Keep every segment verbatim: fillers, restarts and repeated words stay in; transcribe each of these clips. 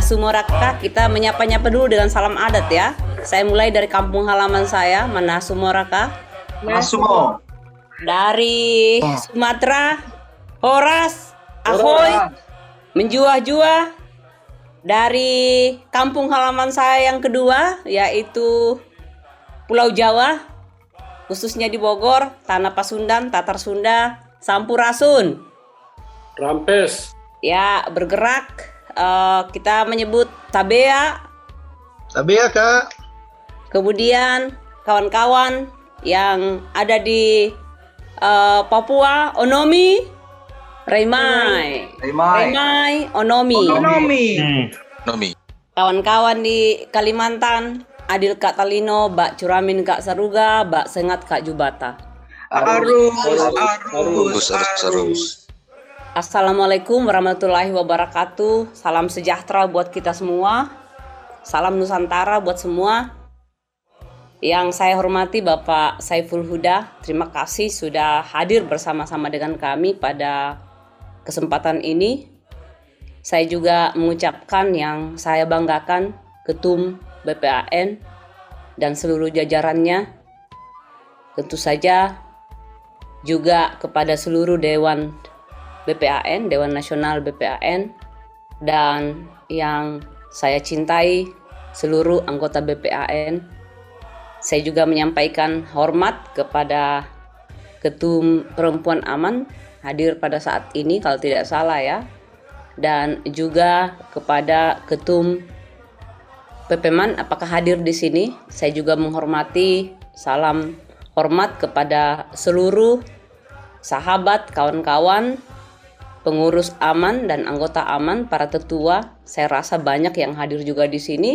Manasumoraka, kita menyapa-nyapa dulu dengan salam adat ya. Saya mulai dari kampung halaman saya, Manasumoraka. Masumo. Dari Sumatera, Horas, Ahoy, menjua-jua. Dari kampung halaman saya yang kedua, yaitu Pulau Jawa, khususnya di Bogor, Tanah Pasundan, Tatar Sunda, Sampurasun. Rampes. Ya, bergerak. Uh, kita menyebut Tabea. Tabea, Kak. Kemudian kawan-kawan yang ada di uh, Papua, Onomi, Remai, Remai, Remai, Onomi. Onomi. Hmm. Nomi. Kawan-kawan di Kalimantan, Adil Kak Talino, Bak Curamin Kak Saruga, Bak Sengat Kak Jubata. Arus, arus, Arus, arus, arus. Assalamualaikum warahmatullahi wabarakatuh. Salam sejahtera buat kita semua. Salam Nusantara buat semua. Yang saya hormati Bapak Saiful Huda, terima kasih sudah hadir bersama-sama dengan kami pada kesempatan ini. Saya juga mengucapkan yang saya banggakan Ketum B P A N dan seluruh jajarannya. Tentu saja juga kepada seluruh Dewan B P A N, Dewan Nasional B P A N, dan yang saya cintai seluruh anggota B P A N. Saya juga menyampaikan hormat kepada Ketum Perempuan Aman hadir pada saat ini kalau tidak salah ya. Dan juga kepada Ketum Pepeman apakah hadir di sini. Saya juga menghormati, salam hormat kepada seluruh sahabat, kawan-kawan, pengurus Aman dan anggota Aman, para tetua. Saya rasa banyak yang hadir juga di sini.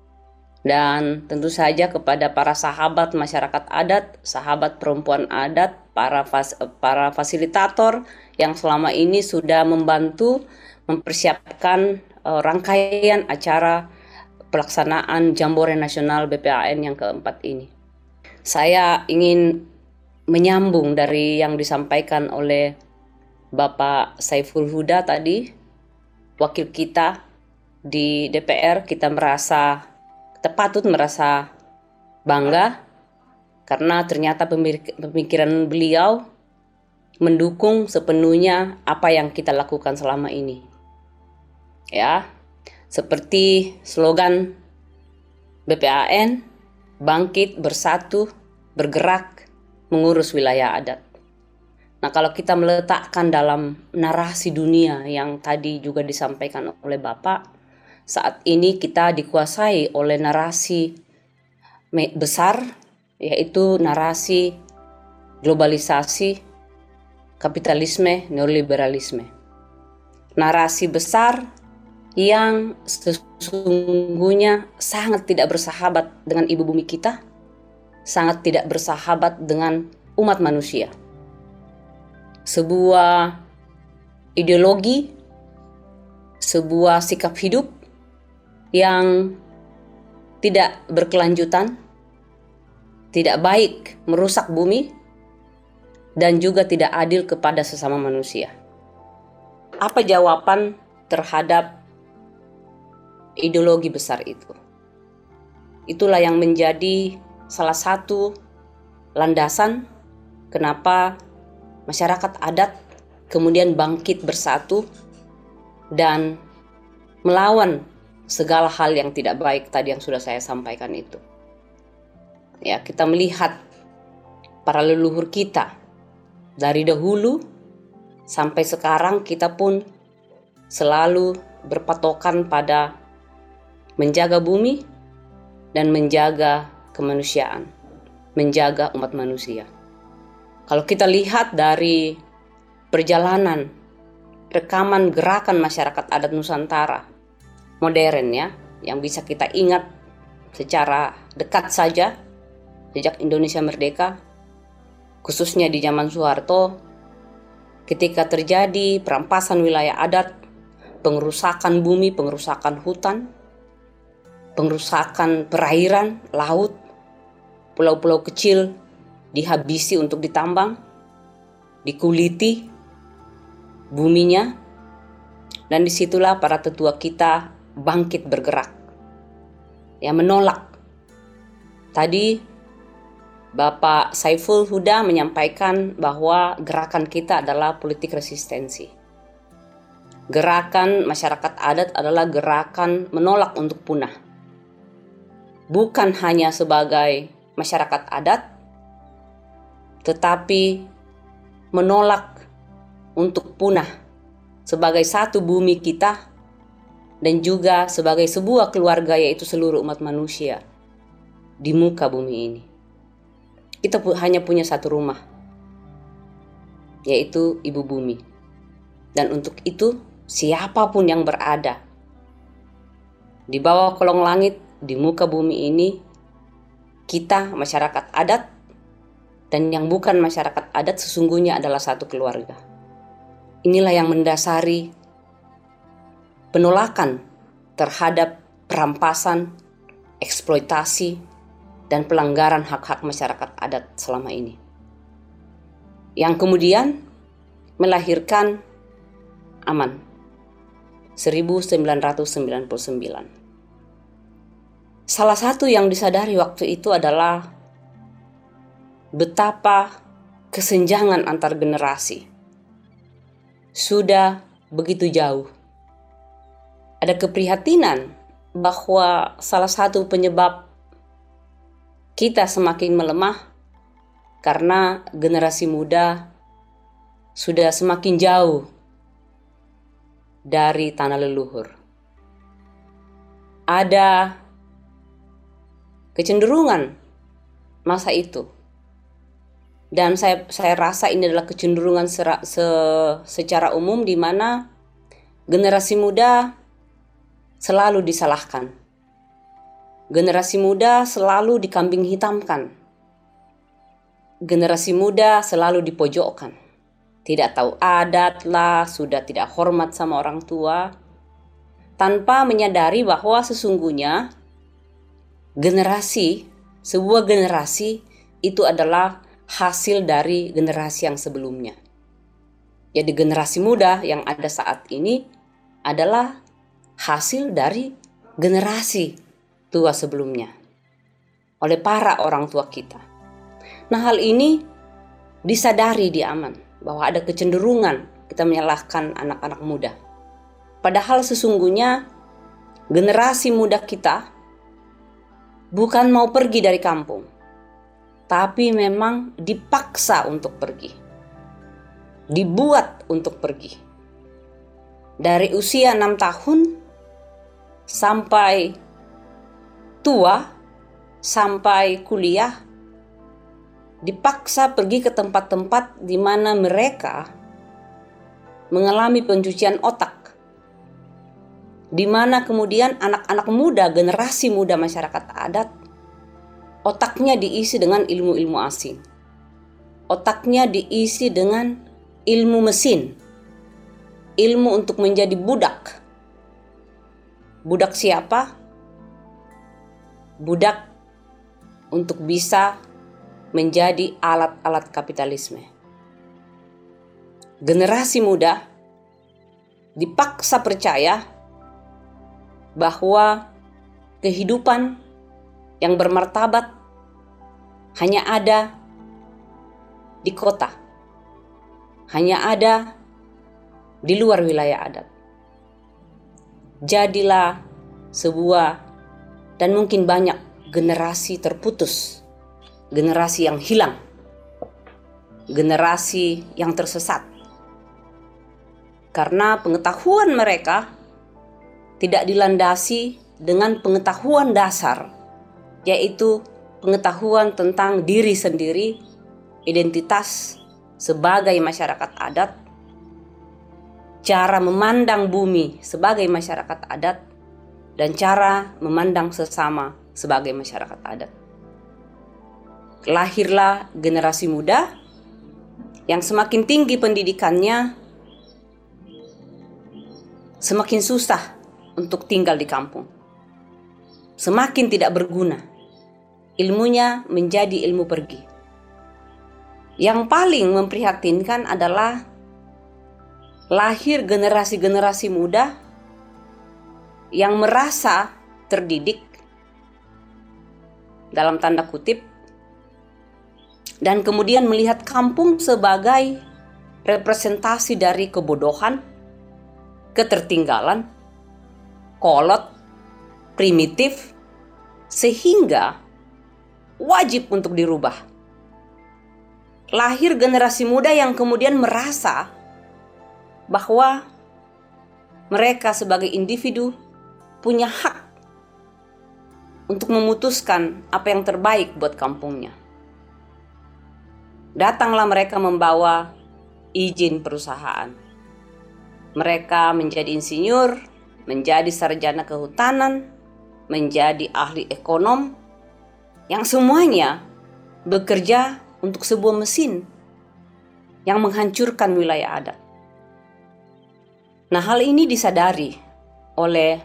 Dan tentu saja kepada para sahabat masyarakat adat, sahabat perempuan adat, para fas, para fasilitator yang selama ini sudah membantu mempersiapkan uh, rangkaian acara pelaksanaan Jambore Nasional B P A N yang keempat ini. Saya ingin menyambung dari yang disampaikan oleh Bapak Saiful Huda tadi, wakil kita di D P R. Kita merasa, kita patut merasa bangga karena ternyata pemikiran beliau mendukung sepenuhnya apa yang kita lakukan selama ini. Ya, seperti slogan B P A N, bangkit, bersatu, bergerak, mengurus wilayah adat. Nah, kalau kita meletakkan dalam narasi dunia yang tadi juga disampaikan oleh Bapak, saat ini kita dikuasai oleh narasi besar, yaitu narasi globalisasi, kapitalisme, neoliberalisme. Narasi besar yang sesungguhnya sangat tidak bersahabat dengan ibu bumi kita, sangat tidak bersahabat dengan umat manusia. Sebuah ideologi, sebuah sikap hidup yang tidak berkelanjutan, tidak baik, merusak bumi, dan juga tidak adil kepada sesama manusia. Apa jawaban terhadap ideologi besar itu? Itulah yang menjadi salah satu landasan kenapa masyarakat adat kemudian bangkit bersatu dan melawan segala hal yang tidak baik tadi yang sudah saya sampaikan itu. Ya, kita melihat para leluhur kita dari dahulu sampai sekarang, kita pun selalu berpatokan pada menjaga bumi dan menjaga kemanusiaan, menjaga umat manusia. Kalau kita lihat dari perjalanan rekaman gerakan masyarakat adat Nusantara modern ya, yang bisa kita ingat secara dekat saja sejak Indonesia merdeka, khususnya di zaman Soeharto, ketika terjadi perampasan wilayah adat, pengerusakan bumi, pengerusakan hutan, pengerusakan perairan, laut, pulau-pulau kecil dihabisi untuk ditambang, dikuliti buminya, dan disitulah para tetua kita bangkit bergerak, ya menolak. Tadi Bapak Saiful Huda menyampaikan bahwa gerakan kita adalah politik resistensi. Gerakan masyarakat adat adalah gerakan menolak untuk punah. Bukan hanya sebagai masyarakat adat, tetapi menolak untuk punah sebagai satu bumi kita dan juga sebagai sebuah keluarga, yaitu seluruh umat manusia di muka bumi ini. Kita hanya punya satu rumah, yaitu Ibu Bumi. Dan untuk itu, siapapun yang berada di bawah kolong langit, di muka bumi ini, kita masyarakat adat dan yang bukan masyarakat adat sesungguhnya adalah satu keluarga. Inilah yang mendasari penolakan terhadap perampasan, eksploitasi, dan pelanggaran hak-hak masyarakat adat selama ini. Yang kemudian melahirkan Aman seribu sembilan ratus sembilan puluh sembilan. Salah satu yang disadari waktu itu adalah betapa kesenjangan antar generasi sudah begitu jauh. Ada keprihatinan bahwa salah satu penyebab kita semakin melemah karena generasi muda sudah semakin jauh dari tanah leluhur. Ada kecenderungan masa itu, dan saya saya rasa ini adalah kecenderungan sera, se, secara umum, di mana generasi muda selalu disalahkan, generasi muda selalu dikambing hitamkan, generasi muda selalu dipojokkan, tidak tahu adat lah, sudah tidak hormat sama orang tua, tanpa menyadari bahwa sesungguhnya generasi, sebuah generasi itu adalah hasil dari generasi yang sebelumnya. Jadi generasi muda yang ada saat ini adalah hasil dari generasi tua sebelumnya oleh para orang tua kita. Nah, hal ini disadari di Aman, bahwa ada kecenderungan kita menyalahkan anak-anak muda. Padahal sesungguhnya generasi muda kita bukan mau pergi dari kampung, tapi memang dipaksa untuk pergi, dibuat untuk pergi. Dari usia enam tahun sampai tua, sampai kuliah, dipaksa pergi ke tempat-tempat di mana mereka mengalami pencucian otak, di mana kemudian anak-anak muda, generasi muda masyarakat adat, otaknya diisi dengan ilmu-ilmu asing, otaknya diisi dengan ilmu mesin, ilmu untuk menjadi budak. Budak siapa? Budak untuk bisa menjadi alat-alat kapitalisme. Generasi muda dipaksa percaya bahwa kehidupan yang bermartabat hanya ada di kota, hanya ada di luar wilayah adat. Jadilah sebuah dan mungkin banyak generasi terputus, generasi yang hilang, generasi yang tersesat, karena pengetahuan mereka tidak dilandasi dengan pengetahuan dasar, yaitu pengetahuan tentang diri sendiri, identitas sebagai masyarakat adat, cara memandang bumi sebagai masyarakat adat, dan cara memandang sesama sebagai masyarakat adat. Lahirlah generasi muda yang semakin tinggi pendidikannya, semakin susah untuk tinggal di kampung, semakin tidak berguna, ilmunya menjadi ilmu pergi. Yang paling memprihatinkan adalah lahir generasi-generasi muda yang merasa terdidik dalam tanda kutip, dan kemudian melihat kampung sebagai representasi dari kebodohan, ketertinggalan, kolot, primitif, sehingga wajib untuk dirubah. Lahir generasi muda yang kemudian merasa bahwa mereka sebagai individu punya hak untuk memutuskan apa yang terbaik buat kampungnya. Datanglah mereka membawa izin perusahaan. Mereka menjadi insinyur, menjadi sarjana kehutanan, menjadi ahli ekonom, yang semuanya bekerja untuk sebuah mesin yang menghancurkan wilayah adat. Nah, hal ini disadari oleh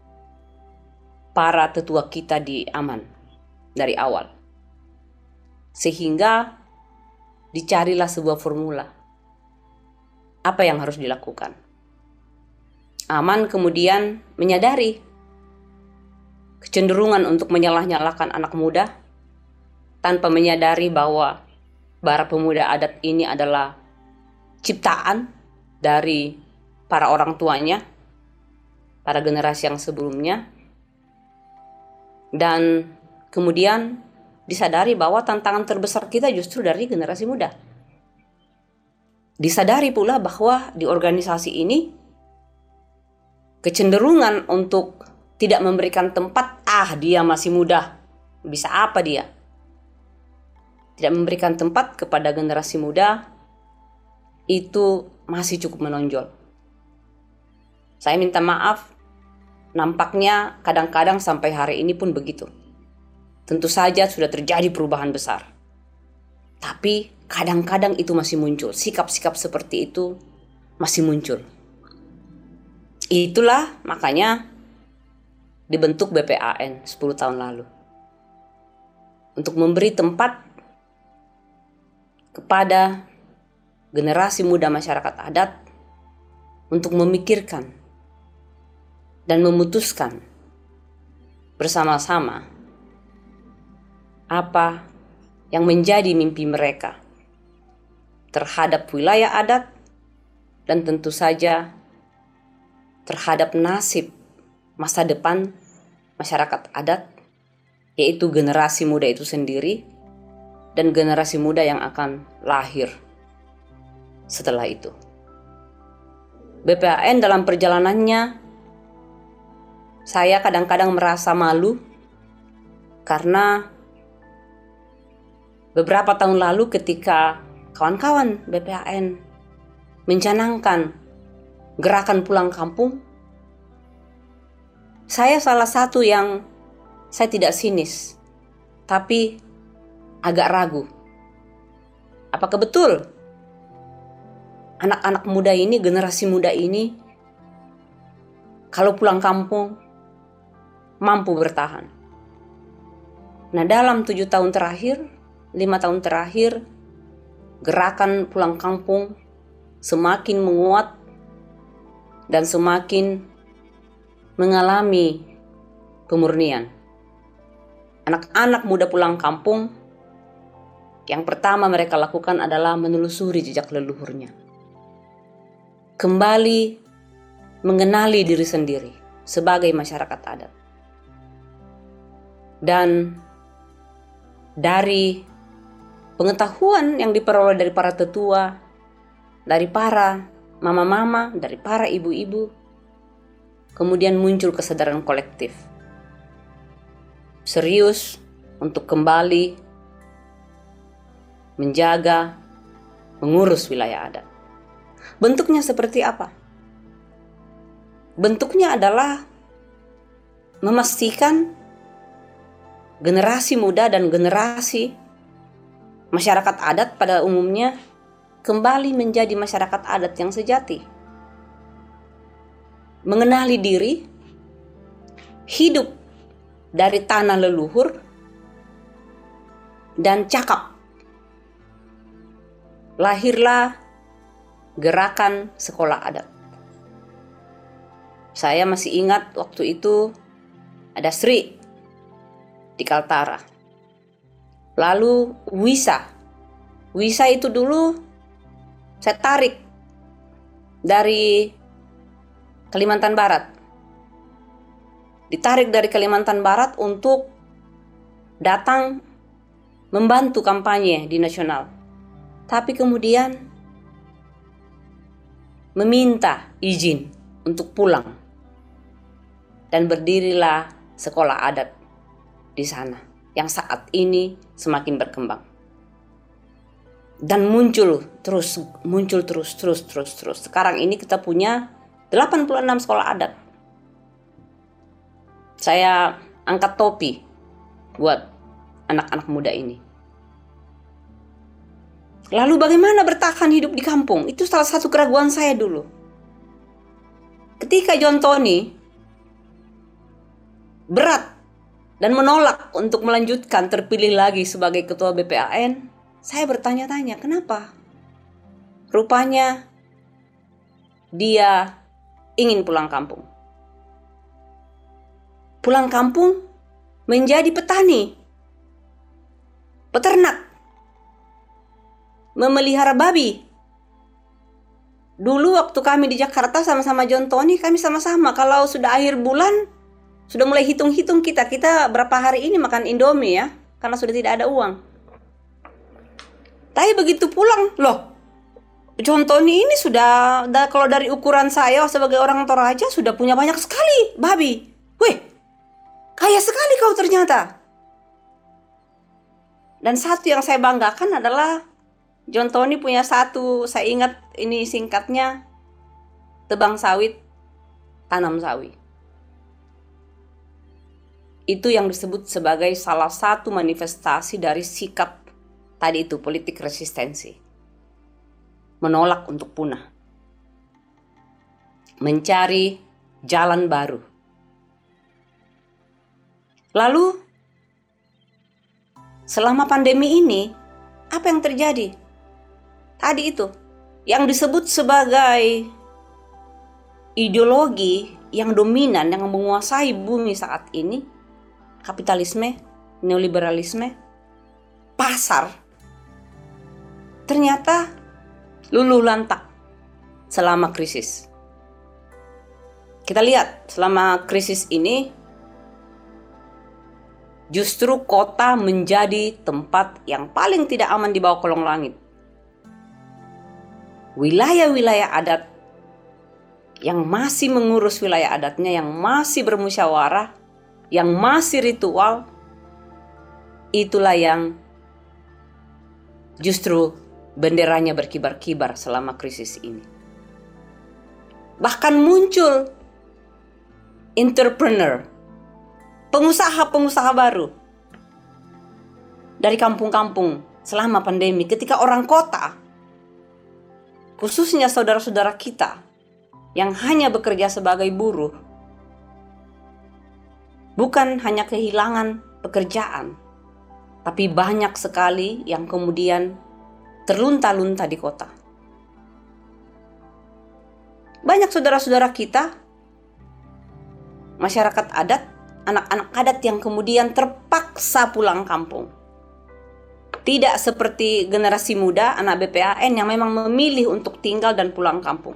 para tetua kita di Aman dari awal. Sehingga dicarilah sebuah formula. Apa yang harus dilakukan? Aman kemudian menyadari kecenderungan untuk menyalah-nyalahkan anak muda tanpa menyadari bahwa para pemuda adat ini adalah ciptaan dari para orang tuanya, para generasi yang sebelumnya. Dan kemudian disadari bahwa tantangan terbesar kita justru dari generasi muda. Disadari pula bahwa di organisasi ini kecenderungan untuk tidak memberikan tempat, ah dia masih muda, bisa apa dia? Tidak memberikan tempat kepada generasi muda itu masih cukup menonjol. Saya minta maaf, nampaknya kadang-kadang sampai hari ini pun begitu. Tentu saja sudah terjadi perubahan besar. Tapi kadang-kadang itu masih muncul, sikap-sikap seperti itu masih muncul. Itulah makanya dibentuk B P A N sepuluh tahun lalu. Untuk memberi tempat kepada generasi muda masyarakat adat untuk memikirkan dan memutuskan bersama-sama apa yang menjadi mimpi mereka terhadap wilayah adat dan tentu saja terhadap nasib masa depan masyarakat adat, yaitu generasi muda itu sendiri dan generasi muda yang akan lahir setelah itu. B P A N dalam perjalanannya, saya kadang-kadang merasa malu karena beberapa tahun lalu ketika kawan-kawan B P A N mencanangkan gerakan pulang kampung, saya salah satu yang saya tidak sinis, tapi agak ragu. Apakah betul anak-anak muda ini, generasi muda ini, kalau pulang kampung mampu bertahan? Nah, dalam tujuh tahun terakhir, lima tahun terakhir, gerakan pulang kampung semakin menguat dan semakin mengalami pemurnian. Anak-anak muda pulang kampung, yang pertama mereka lakukan adalah menelusuri jejak leluhurnya. Kembali mengenali diri sendiri sebagai masyarakat adat. Dan dari pengetahuan yang diperoleh dari para tetua, dari para mama-mama, dari para ibu-ibu, kemudian muncul kesadaran kolektif. Serius untuk kembali menjaga, mengurus wilayah adat. Bentuknya seperti apa? Bentuknya adalah memastikan generasi muda dan generasi masyarakat adat pada umumnya kembali menjadi masyarakat adat yang sejati. Mengenali diri, hidup dari tanah leluhur, dan cakap. Lahirlah gerakan sekolah adat. Saya masih ingat waktu itu ada Sri di Kaltara. Lalu Wisa. Wisa itu dulu saya tarik dari Kalimantan Barat. Ditarik dari Kalimantan Barat untuk datang membantu kampanye di nasional. Tapi kemudian meminta izin untuk pulang. Dan berdirilah sekolah adat di sana yang saat ini semakin berkembang. Dan muncul terus, muncul terus, terus, terus, terus. Sekarang ini kita punya delapan puluh enam sekolah adat. Saya angkat topi buat anak-anak muda ini. Lalu bagaimana bertahan hidup di kampung? Itu salah satu keraguan saya dulu. Ketika John Tony berat dan menolak untuk melanjutkan terpilih lagi sebagai ketua B P A N, saya bertanya-tanya kenapa? Rupanya dia ingin pulang kampung. Pulang kampung menjadi petani, peternak, memelihara babi. Dulu waktu kami di Jakarta sama-sama John Tony, kami sama-sama kalau sudah akhir bulan sudah mulai hitung-hitung kita, kita berapa hari ini makan Indomie ya, karena sudah tidak ada uang. Tapi begitu pulang, loh, John Tony ini sudah, kalau dari ukuran saya sebagai orang Toraja sudah punya banyak sekali babi. Wih, kaya sekali kau ternyata. Dan satu yang saya banggakan adalah John Tony punya satu, saya ingat ini singkatnya, tebang sawit, tanam sawi. Itu yang disebut sebagai salah satu manifestasi dari sikap tadi itu, politik resistensi. Menolak untuk punah. Mencari jalan baru. Lalu, selama pandemi ini, apa yang terjadi? Tadi itu, yang disebut sebagai ideologi yang dominan, yang menguasai bumi saat ini, kapitalisme, neoliberalisme, pasar, ternyata luluh lantak selama krisis. Kita lihat selama krisis ini justru kota menjadi tempat yang paling tidak aman di bawah kolong langit. Wilayah-wilayah adat yang masih mengurus wilayah adatnya, yang masih bermusyawarah, yang masih ritual, itulah yang justru benderanya berkibar-kibar selama krisis ini. Bahkan muncul entrepreneur, pengusaha-pengusaha baru dari kampung-kampung selama pandemi, ketika orang kota, khususnya saudara-saudara kita yang hanya bekerja sebagai buruh, bukan hanya kehilangan pekerjaan, tapi banyak sekali yang kemudian terlunta-lunta di kota. Banyak saudara-saudara kita, masyarakat adat, anak-anak adat yang kemudian terpaksa pulang kampung. Tidak seperti generasi muda, anak B P A N yang memang memilih untuk tinggal dan pulang kampung.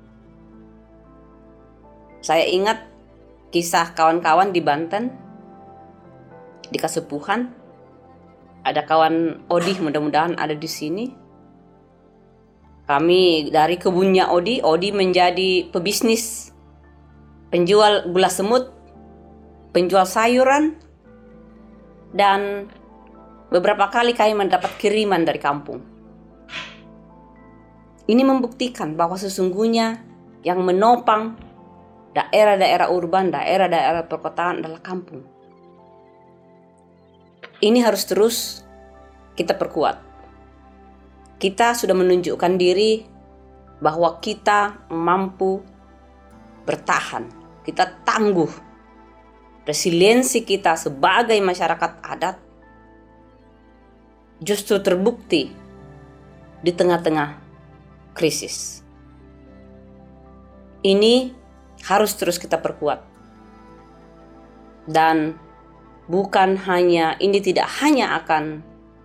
Saya ingat kisah kawan-kawan di Banten, di Kasepuhan. Ada kawan Odi, mudah-mudahan ada di sini. Kami dari kebunnya Odi, Odi menjadi pebisnis, penjual gula semut, penjual sayuran, dan beberapa kali kami mendapat kiriman dari kampung. Ini membuktikan bahwa sesungguhnya yang menopang daerah-daerah urban, daerah-daerah perkotaan adalah kampung. Ini harus terus kita perkuat. Kita sudah menunjukkan diri bahwa kita mampu bertahan. Kita tangguh. Resiliensi kita sebagai masyarakat adat justru terbukti di tengah-tengah krisis. Ini harus terus kita perkuat. Dan bukan hanya, ini tidak hanya akan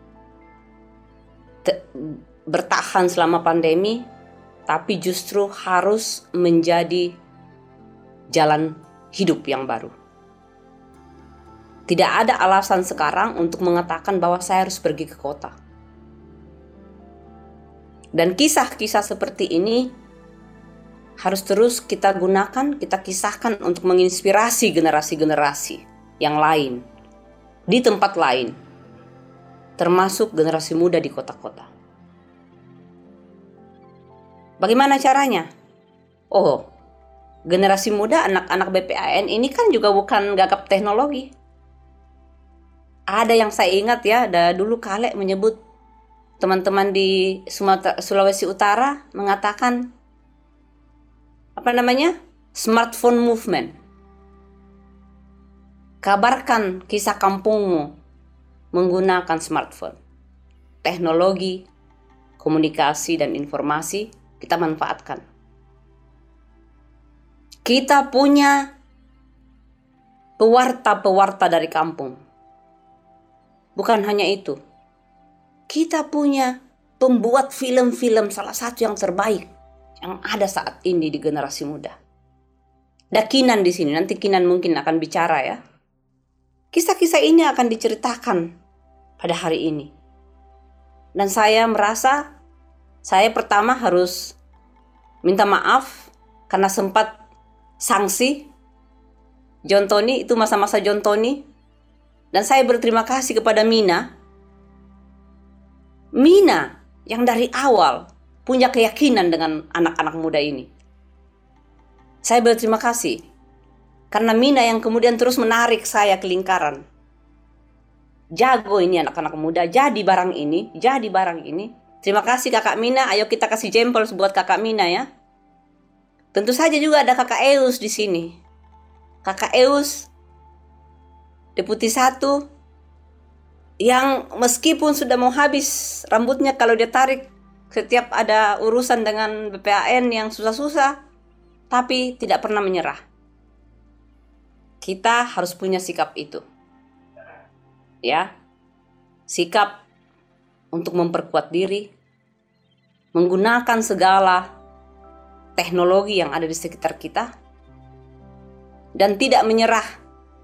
te- bertahan selama pandemi, tapi justru harus menjadi jalan hidup yang baru. Tidak ada alasan sekarang untuk mengatakan bahwa saya harus pergi ke kota. Dan kisah-kisah seperti ini harus terus kita gunakan, kita kisahkan untuk menginspirasi generasi-generasi yang lain di tempat lain, termasuk generasi muda di kota-kota. Bagaimana caranya? Oh, generasi muda, anak-anak B P A N ini kan juga bukan gagap teknologi. Ada yang saya ingat ya, ada dulu Kale menyebut teman-teman di Sumatera, Sulawesi Utara mengatakan apa namanya? Smartphone movement. Kabarkan kisah kampungmu menggunakan smartphone. Teknologi, komunikasi dan informasi kita manfaatkan. Kita punya pewarta-pewarta dari kampung. Bukan hanya itu, kita punya pembuat film-film salah satu yang terbaik yang ada saat ini di generasi muda. Ada Kinan di sini, nanti Kinan mungkin akan bicara ya. Kisah-kisah ini akan diceritakan pada hari ini. Dan saya merasa saya pertama harus minta maaf karena sempat sanksi John Tony, itu masa-masa John Tony. Dan saya berterima kasih kepada Mina. Mina yang dari awal punya keyakinan dengan anak-anak muda ini. Saya berterima kasih. Karena Mina yang kemudian terus menarik saya ke lingkaran. Jago ini anak-anak muda, jadi barang ini, jadi barang ini. Terima kasih Kakak Mina, ayo kita kasih jempol buat Kakak Mina ya. Tentu saja juga ada Kakak Eus di sini. Kakak Eus Deputi satu yang meskipun sudah mau habis rambutnya kalau dia tarik setiap ada urusan dengan B P A N yang susah-susah, tapi tidak pernah menyerah. Kita harus punya sikap itu. Ya. Sikap untuk memperkuat diri, menggunakan segala teknologi yang ada di sekitar kita, dan tidak menyerah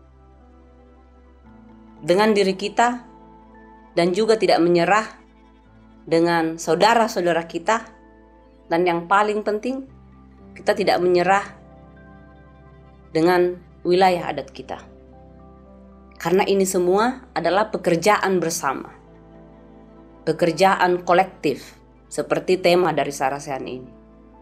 dengan diri kita, dan juga tidak menyerah dengan saudara-saudara kita, dan yang paling penting kita tidak menyerah dengan wilayah adat kita, karena ini semua adalah pekerjaan bersama, pekerjaan kolektif seperti tema dari Sarasehan ini.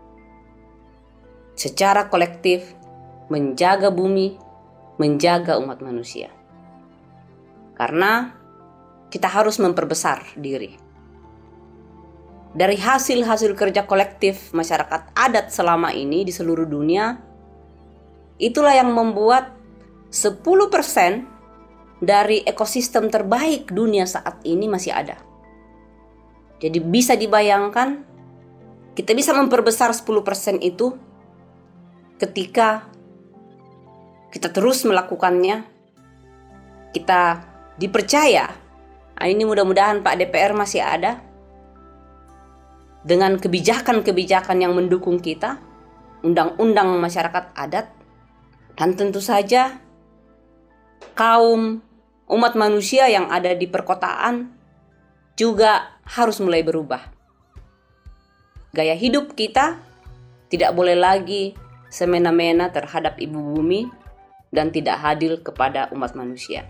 Secara kolektif menjaga bumi, menjaga umat manusia. Karena kita harus memperbesar diri. Dari hasil-hasil kerja kolektif masyarakat adat selama ini di seluruh dunia, itulah yang membuat sepuluh persen dari ekosistem terbaik dunia saat ini masih ada. Jadi bisa dibayangkan, kita bisa memperbesar sepuluh persen itu ketika kita terus melakukannya, kita dipercaya. Nah, ini mudah-mudahan Pak D P R masih ada dengan kebijakan-kebijakan yang mendukung kita, undang-undang masyarakat adat, dan tentu saja kaum umat manusia yang ada di perkotaan juga harus mulai berubah. Gaya hidup kita tidak boleh lagi semena-mena terhadap ibu bumi dan tidak adil kepada umat manusia.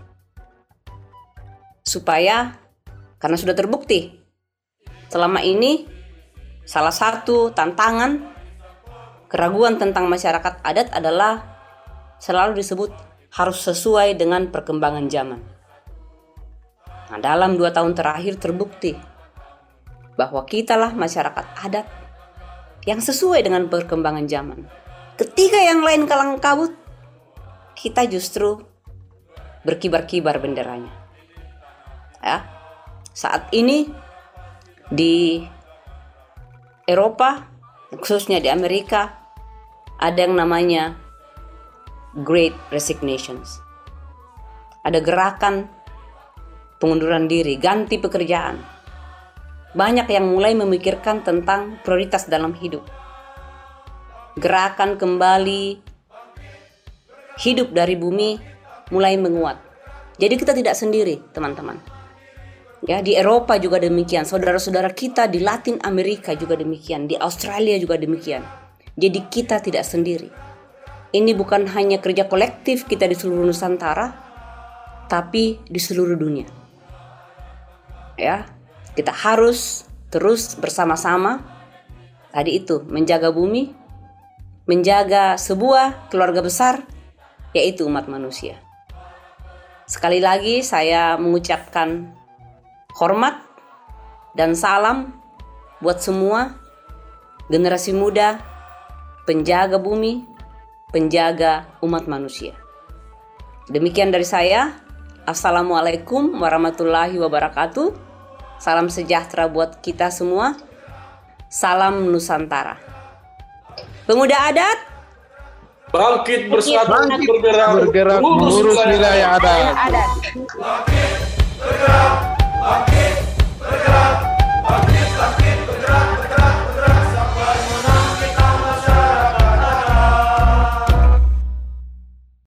Supaya, karena sudah terbukti, selama ini salah satu tantangan keraguan tentang masyarakat adat adalah selalu disebut harus sesuai dengan perkembangan zaman. Nah, dalam dua tahun terakhir terbukti bahwa kitalah masyarakat adat yang sesuai dengan perkembangan zaman. Ketika yang lain kalang kabut, kita justru berkibar-kibar benderanya. Ya, saat ini di Eropa, khususnya di Amerika, ada yang namanya Great Resignations. Ada gerakan pengunduran diri, ganti pekerjaan. Banyak yang mulai memikirkan tentang prioritas dalam hidup. Gerakan kembali hidup dari bumi mulai menguat. Jadi kita tidak sendiri, teman-teman. Ya, di Eropa juga demikian, saudara-saudara kita di Latin Amerika juga demikian, di Australia juga demikian. Jadi kita tidak sendiri. Ini bukan hanya kerja kolektif kita di seluruh Nusantara, tapi di seluruh dunia. Ya, kita harus terus bersama-sama tadi itu menjaga bumi, menjaga sebuah keluarga besar, yaitu umat manusia. Sekali lagi saya mengucapkan hormat dan salam buat semua generasi muda, penjaga bumi, penjaga umat manusia. Demikian dari saya. Assalamualaikum warahmatullahi wabarakatuh. Salam sejahtera buat kita semua. Salam Nusantara. Pemuda adat, Bangkit bersatu, Bangkit. bergerak, Bergerak lurus lurus wilayah wilayah adat. adat. Bergerak